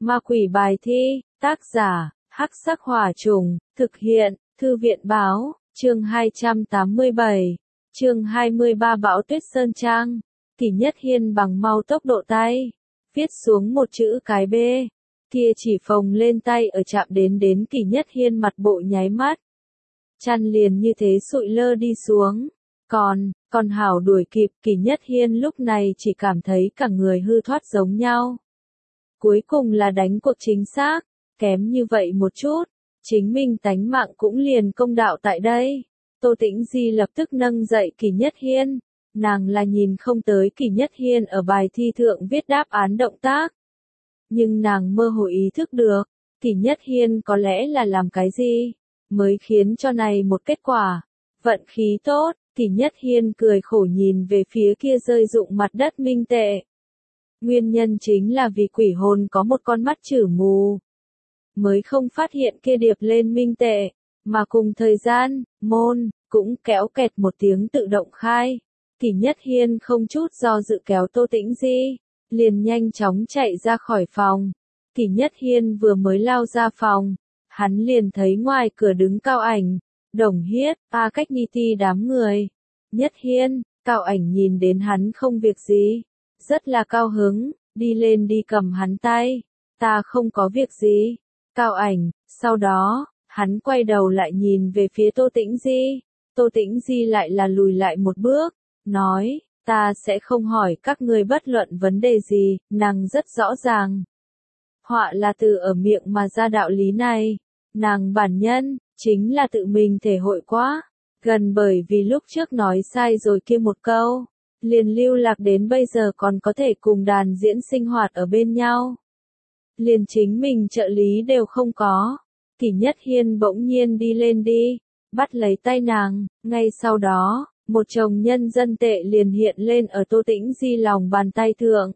Ma quỷ bài thi, tác giả, Hắc Sắc Hỏa Trùng, thực hiện, Thư viện Báo, chương 287, chương 23 Bão Tuyết Sơn Trang. Kỷ Nhất Hiên bằng mau tốc độ tay, viết xuống một chữ cái B, kia chỉ phồng lên tay ở chạm đến Kỷ Nhất Hiên mặt bộ nháy mắt. Chăn liền như thế sụi lơ đi xuống. Còn hảo đuổi kịp. Kỷ Nhất Hiên lúc này chỉ cảm thấy cả người hư thoát giống nhau. Cuối cùng là đánh cuộc chính xác, kém như vậy một chút, chính mình tánh mạng cũng liền công đạo tại đây. Tô Tĩnh Di lập tức nâng dậy Kỷ Nhất Hiên, nàng là nhìn không tới Kỷ Nhất Hiên ở bài thi thượng viết đáp án động tác. Nhưng nàng mơ hồ ý thức được, Kỷ Nhất Hiên có lẽ là làm cái gì, mới khiến cho này một kết quả. Vận khí tốt, Kỷ Nhất Hiên cười khổ nhìn về phía kia rơi rụng mặt đất minh tệ. Nguyên nhân chính là vì quỷ hồn có một con mắt chử mù, mới không phát hiện kia điệp lên minh tệ, mà cùng thời gian, môn, cũng kéo kẹt một tiếng tự động khai. Kỷ Nhất Hiên không chút do dự kéo Tô Tĩnh Di, liền nhanh chóng chạy ra khỏi phòng. Kỷ Nhất Hiên vừa mới lao ra phòng, hắn liền thấy ngoài cửa đứng Cao Ảnh, Đồng Hiết, A Cách Ni Ti đám người. Nhất Hiên, Cao Ảnh nhìn đến hắn không việc gì, rất là cao hứng, đi lên đi cầm hắn tay. Ta không có việc gì. Cao Ảnh, sau đó, hắn quay đầu lại nhìn về phía Tô Tĩnh Di. Tô Tĩnh Di lại là lùi lại một bước, nói, ta sẽ không hỏi các ngươi bất luận vấn đề gì, nàng rất rõ ràng. Họa là từ ở miệng mà ra đạo lý này, nàng bản nhân, chính là tự mình thể hội quá, gần bởi vì lúc trước nói sai rồi kia một câu, liền lưu lạc đến bây giờ còn có thể cùng đàn diễn sinh hoạt ở bên nhau. Liền chính mình trợ lý đều không có. Kỷ Nhất Hiên bỗng nhiên đi lên đi, bắt lấy tay nàng, ngay sau đó, một chồng nhân dân tệ liền hiện lên ở Tô Tĩnh Di lòng bàn tay thượng.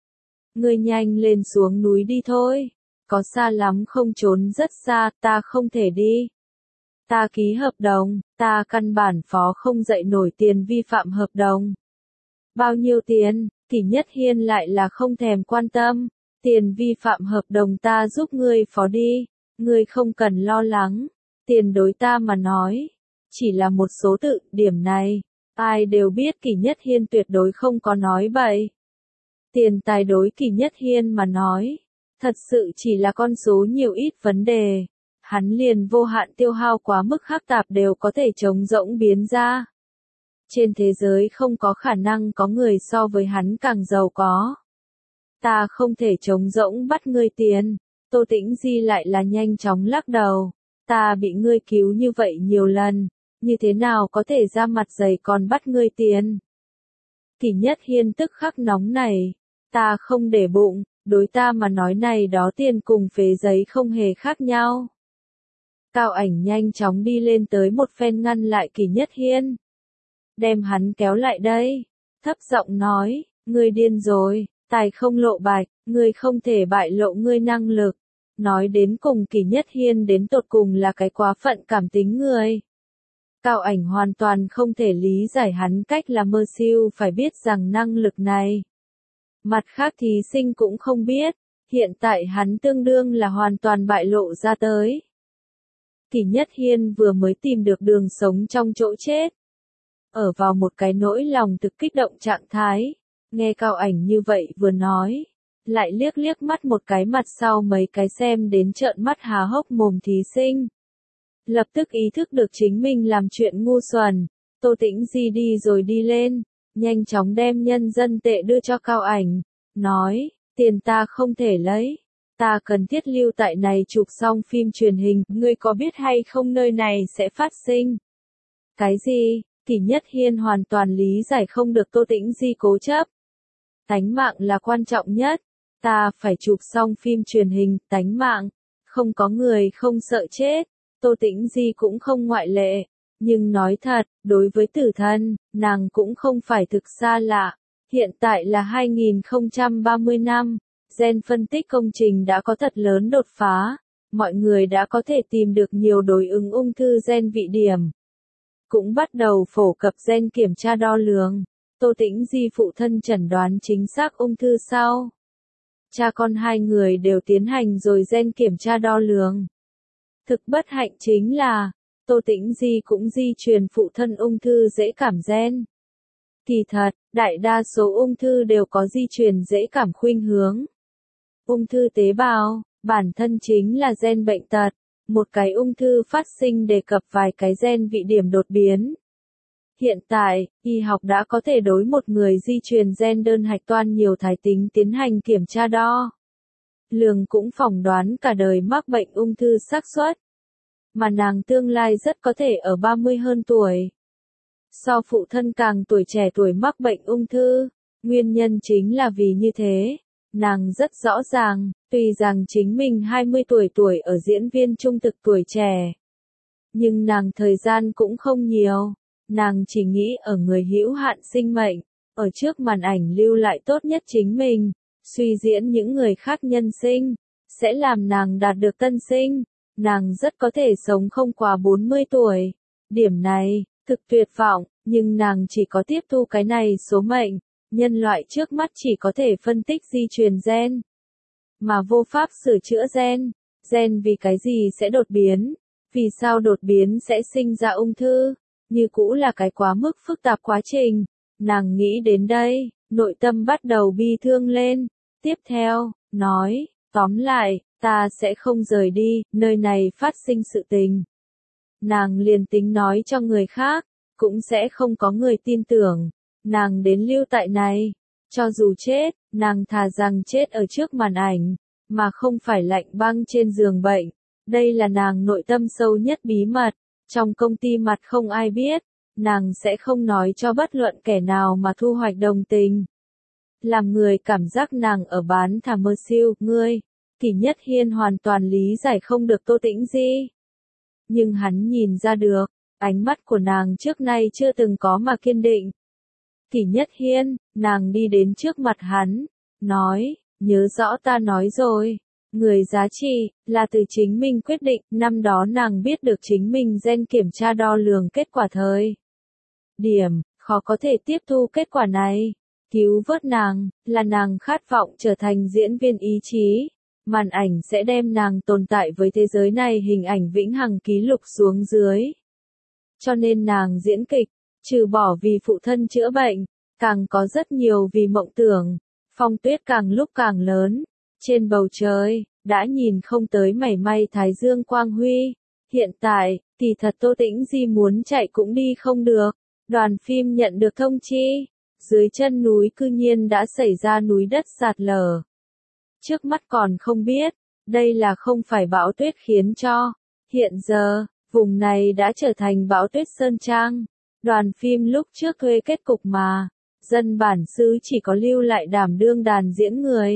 Ngươi nhanh lên xuống núi đi thôi, có xa lắm không, trốn rất xa, ta không thể đi. Ta ký hợp đồng, ta căn bản phó không dậy nổi tiền vi phạm hợp đồng. Bao nhiêu tiền? Kỷ Nhất Hiên lại là không thèm quan tâm. Tiền vi phạm hợp đồng ta giúp ngươi phó đi, ngươi không cần lo lắng. Tiền đối ta mà nói, chỉ là một số tự, điểm này, ai đều biết Kỷ Nhất Hiên tuyệt đối không có nói bậy. Tiền tài đối Kỷ Nhất Hiên mà nói, thật sự chỉ là con số nhiều ít vấn đề. Hắn liền vô hạn tiêu hao quá mức khắc tạp đều có thể trống rỗng biến ra. Trên thế giới không có khả năng có người so với hắn càng giàu có. Ta không thể trống rỗng bắt ngươi tiền. Tô Tĩnh Di lại là nhanh chóng lắc đầu. Ta bị ngươi cứu như vậy nhiều lần, như thế nào có thể ra mặt dày còn bắt ngươi tiền. Kỷ Nhất Hiên tức khắc nóng này. Ta không để bụng, đối ta mà nói này đó tiền cùng phế giấy không hề khác nhau. Cao Ảnh nhanh chóng đi lên tới một phen ngăn lại Kỷ Nhất Hiên. Đem hắn kéo lại đây. Thấp giọng nói, ngươi điên rồi, tài không lộ bạch, ngươi không thể bại lộ ngươi năng lực. Nói đến cùng Kỷ Nhất Hiên đến tột cùng là cái quá phận cảm tính người. Cao Ảnh hoàn toàn không thể lý giải hắn cách là mơ siêu phải biết rằng năng lực này. Mặt khác thí sinh cũng không biết, hiện tại hắn tương đương là hoàn toàn bại lộ ra tới. Kỷ Nhất Hiên vừa mới tìm được đường sống trong chỗ chết. Ở vào một cái nỗi lòng thực kích động trạng thái, nghe Cao Ảnh như vậy vừa nói, lại liếc liếc mắt một cái mặt sau mấy cái xem đến trợn mắt há hốc mồm thí sinh. Lập tức ý thức được chính mình làm chuyện ngu xuẩn, Tô Tĩnh Di đi rồi đi lên, nhanh chóng đem nhân dân tệ đưa cho Cao Ảnh, nói, tiền ta không thể lấy, ta cần thiết lưu tại này chụp xong phim truyền hình, ngươi có biết hay không nơi này sẽ phát sinh. Cái gì? Kỷ Nhất Hiên hoàn toàn lý giải không được Tô Tĩnh Di cố chấp. Tánh mạng là quan trọng nhất, ta phải chụp xong phim truyền hình, tánh mạng, không có người không sợ chết, Tô Tĩnh Di cũng không ngoại lệ. Nhưng nói thật, đối với tử thần, nàng cũng không phải thực xa lạ. Hiện tại là 2030 năm, gen phân tích công trình đã có thật lớn đột phá, mọi người đã có thể tìm được nhiều đối ứng ung thư gen vị điểm. Cũng bắt đầu phổ cập gen kiểm tra đo lường. Tô Tĩnh Di phụ thân chẩn đoán chính xác ung thư sau. cha con hai người đều tiến hành rồi gen kiểm tra đo lường. Thực bất hạnh chính là, Tô Tĩnh Di cũng di truyền phụ thân ung thư dễ cảm gen. Kỳ thật, đại đa số ung thư đều có di truyền dễ cảm khuynh hướng. Ung thư tế bào, bản thân chính là gen bệnh tật. Một cái ung thư phát sinh đề cập vài cái gen vị điểm đột biến. Hiện tại, y học đã có thể đối một người di truyền gen đơn hạch toan nhiều thái tính tiến hành kiểm tra đo lường cũng phỏng đoán cả đời mắc bệnh ung thư xác suất. Mà nàng tương lai rất có thể ở 30 hơn tuổi. So phụ thân càng tuổi trẻ tuổi mắc bệnh ung thư, nguyên nhân chính là vì như thế. Nàng rất rõ ràng, tuy rằng chính mình 20 tuổi ở diễn viên trung thực tuổi trẻ. Nhưng nàng thời gian cũng không nhiều, nàng chỉ nghĩ ở người hữu hạn sinh mệnh, ở trước màn ảnh lưu lại tốt nhất chính mình, suy diễn những người khác nhân sinh, sẽ làm nàng đạt được tân sinh, nàng rất có thể sống không quá 40 tuổi. Điểm này, thực tuyệt vọng, nhưng nàng chỉ có tiếp thu cái này số mệnh. Nhân loại trước mắt chỉ có thể phân tích di truyền gen, mà vô pháp sửa chữa gen. Gen vì cái gì sẽ đột biến? Vì sao đột biến sẽ sinh ra ung thư? Như cũ là cái quá mức phức tạp quá trình. Nàng nghĩ đến đây, nội tâm bắt đầu bi thương lên. Tiếp theo, nói, tóm lại, ta sẽ không rời đi, nơi này phát sinh sự tình. Nàng liền tính nói cho người khác, cũng sẽ không có người tin tưởng. Nàng đến lưu tại này, cho dù chết, nàng thà rằng chết ở trước màn ảnh, mà không phải lạnh băng trên giường bệnh. Đây là nàng nội tâm sâu nhất bí mật, trong công ty mặt không ai biết, nàng sẽ không nói cho bất luận kẻ nào mà thu hoạch đồng tình. Làm người cảm giác nàng ở bán thả mơ siêu, ngươi, thì Nhất Hiên hoàn toàn lý giải không được Tô Tĩnh Di. Nhưng hắn nhìn ra được, ánh mắt của nàng trước nay chưa từng có mà kiên định. Thì Nhất Hiên, nàng đi đến trước mặt hắn, nói, nhớ rõ ta nói rồi, người giá trị, là từ chính mình quyết định, năm đó nàng biết được chính mình gen kiểm tra đo lường kết quả thời điểm, khó có thể tiếp thu kết quả này, cứu vớt nàng, là nàng khát vọng trở thành diễn viên ý chí, màn ảnh sẽ đem nàng tồn tại với thế giới này hình ảnh vĩnh hằng ký lục xuống dưới. Cho nên nàng diễn kịch, trừ bỏ vì phụ thân chữa bệnh, càng có rất nhiều vì mộng tưởng. Phong tuyết càng lúc càng lớn, trên bầu trời, đã nhìn không tới mảy may thái dương quang huy. Hiện tại, thì thật Tô Tĩnh Di muốn chạy cũng đi không được. Đoàn phim nhận được thông chi, dưới chân núi cư nhiên đã xảy ra núi đất sạt lở. Trước mắt còn không biết, đây là không phải bão tuyết khiến cho. Hiện giờ, vùng này đã trở thành bão tuyết sơn trang. Đoàn phim lúc trước thuê kết cục mà, dân bản xứ chỉ có lưu lại đảm đương đàn diễn người.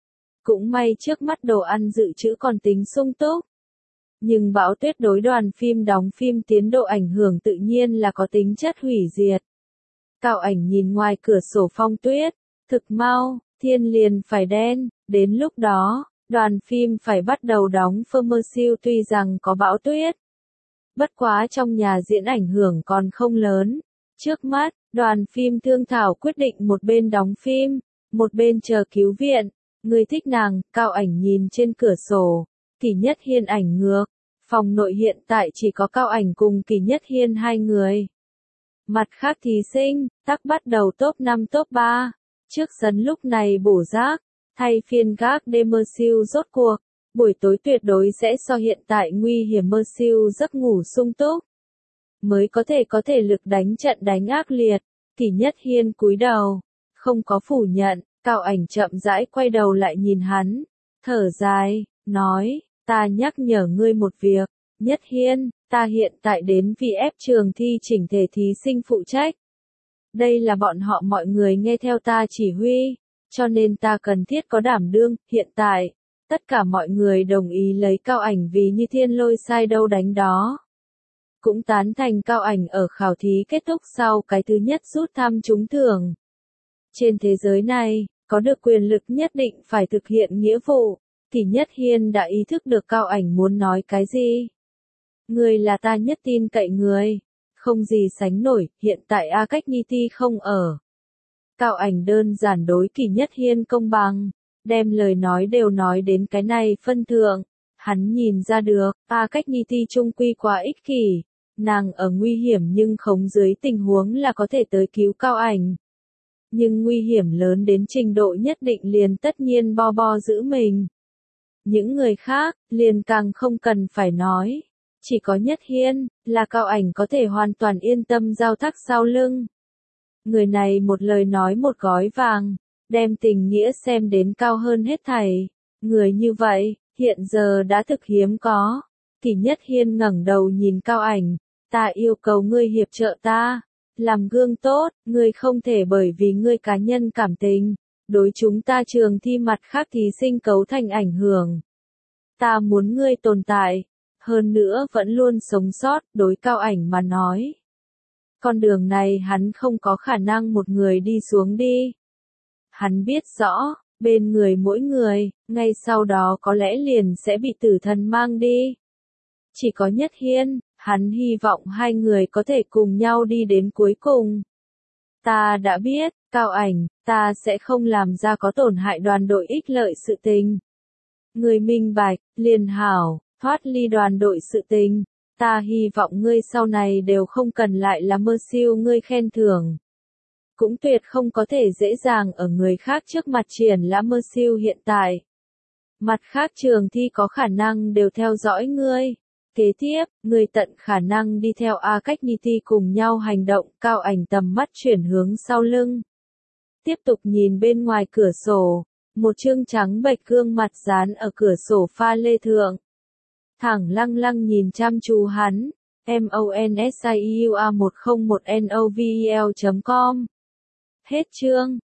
Cũng may trước mắt đồ ăn dự trữ còn tính sung túc. Nhưng bão tuyết đối đoàn phim đóng phim tiến độ ảnh hưởng tự nhiên là có tính chất hủy diệt. Cao Ảnh nhìn ngoài cửa sổ phong tuyết, thực mau, thiên liền phải đen, đến lúc đó, đoàn phim phải bắt đầu đóng commercial tuy rằng có bão tuyết. Bất quá trong nhà diễn ảnh hưởng còn không lớn. Trước mắt, đoàn phim thương thảo quyết định một bên đóng phim, một bên chờ cứu viện. Người thích nàng, Cao Ảnh nhìn trên cửa sổ, Kỳ Nhất Hiên ảnh ngược. Phòng nội hiện tại chỉ có Cao Ảnh cùng Kỳ Nhất Hiên hai người. Mặt khác thí sinh, tắc bắt đầu top 5 top 3. Trước sân lúc này bổ rác, thay phiên gác đêm mơ siêu rốt cuộc. Buổi tối tuyệt đối sẽ so hiện tại nguy hiểm mơ siêu giấc ngủ sung túc. Mới có thể lực đánh trận đánh ác liệt. Kỳ Nhất Hiên cúi đầu, không có phủ nhận. Cao Ảnh chậm rãi quay đầu lại nhìn hắn, thở dài, nói, ta nhắc nhở ngươi một việc, Nhất Hiên, ta hiện tại đến vì ép trường thi chỉnh thể thí sinh phụ trách. Đây là bọn họ mọi người nghe theo ta chỉ huy, cho nên ta cần thiết có đảm đương, hiện tại, tất cả mọi người đồng ý lấy Cao Ảnh vì như thiên lôi sai đâu đánh đó. Cũng tán thành Cao Ảnh ở khảo thí kết thúc sau cái thứ nhất rút thăm trúng thưởng. Trên thế giới này, có được quyền lực nhất định phải thực hiện nghĩa vụ, thì Nhất Hiên đã ý thức được Cao Ảnh muốn nói cái gì. Người là ta nhất tin cậy người, không gì sánh nổi, hiện tại A Cách Niti không ở. Cao Ảnh đơn giản đối Kỳ Nhất Hiên công bằng, đem lời nói đều nói đến cái này phân thượng. Hắn nhìn ra được, Cách Ni Ti trung quy quá ích kỷ, nàng ở nguy hiểm nhưng không dưới tình huống là có thể tới cứu Cao Ảnh. Nhưng nguy hiểm lớn đến trình độ nhất định liền tất nhiên bo giữ mình. Những người khác, liền càng không cần phải nói. Chỉ có Nhất Hiên, là Cao Ảnh có thể hoàn toàn yên tâm giao thác sau lưng. Người này một lời nói một gói vàng, đem tình nghĩa xem đến cao hơn hết thảy. Người như vậy, hiện giờ đã thực hiếm có. Thì Nhất Hiên ngẩng đầu nhìn Cao Ảnh, ta yêu cầu ngươi hiệp trợ ta. Làm gương tốt, ngươi không thể bởi vì ngươi cá nhân cảm tình, đối chúng ta trường thi mặt khác thí sinh cấu thành ảnh hưởng. Ta muốn ngươi tồn tại, hơn nữa vẫn luôn sống sót, đối Cao Ảnh mà nói. Con đường này hắn không có khả năng một người đi xuống đi. Hắn biết rõ, bên người mỗi người, ngay sau đó có lẽ liền sẽ bị tử thần mang đi. Chỉ có Nhất Hiên, hắn hy vọng hai người có thể cùng nhau đi đến cuối cùng. Ta đã biết, Cao Ảnh, ta sẽ không làm ra có tổn hại đoàn đội ích lợi sự tình. Người minh bạch, liền hảo, thoát ly đoàn đội sự tình. Ta hy vọng ngươi sau này đều không cần lại là mơ siêu ngươi khen thưởng. Cũng tuyệt không có thể dễ dàng ở người khác trước mặt triển lãm mơ siêu hiện tại. Mặt khác trường thi có khả năng đều theo dõi ngươi. Kế tiếp, ngươi tận khả năng đi theo Cách Ni Ti cùng nhau hành động. Cao Ảnh tầm mắt chuyển hướng sau lưng. Tiếp tục nhìn bên ngoài cửa sổ. Một chương trắng bệch gương mặt dán ở cửa sổ pha lê thượng. Thẳng lăng lăng nhìn chăm chú hắn. MONSIUA101NOVEL.com. Hết chương.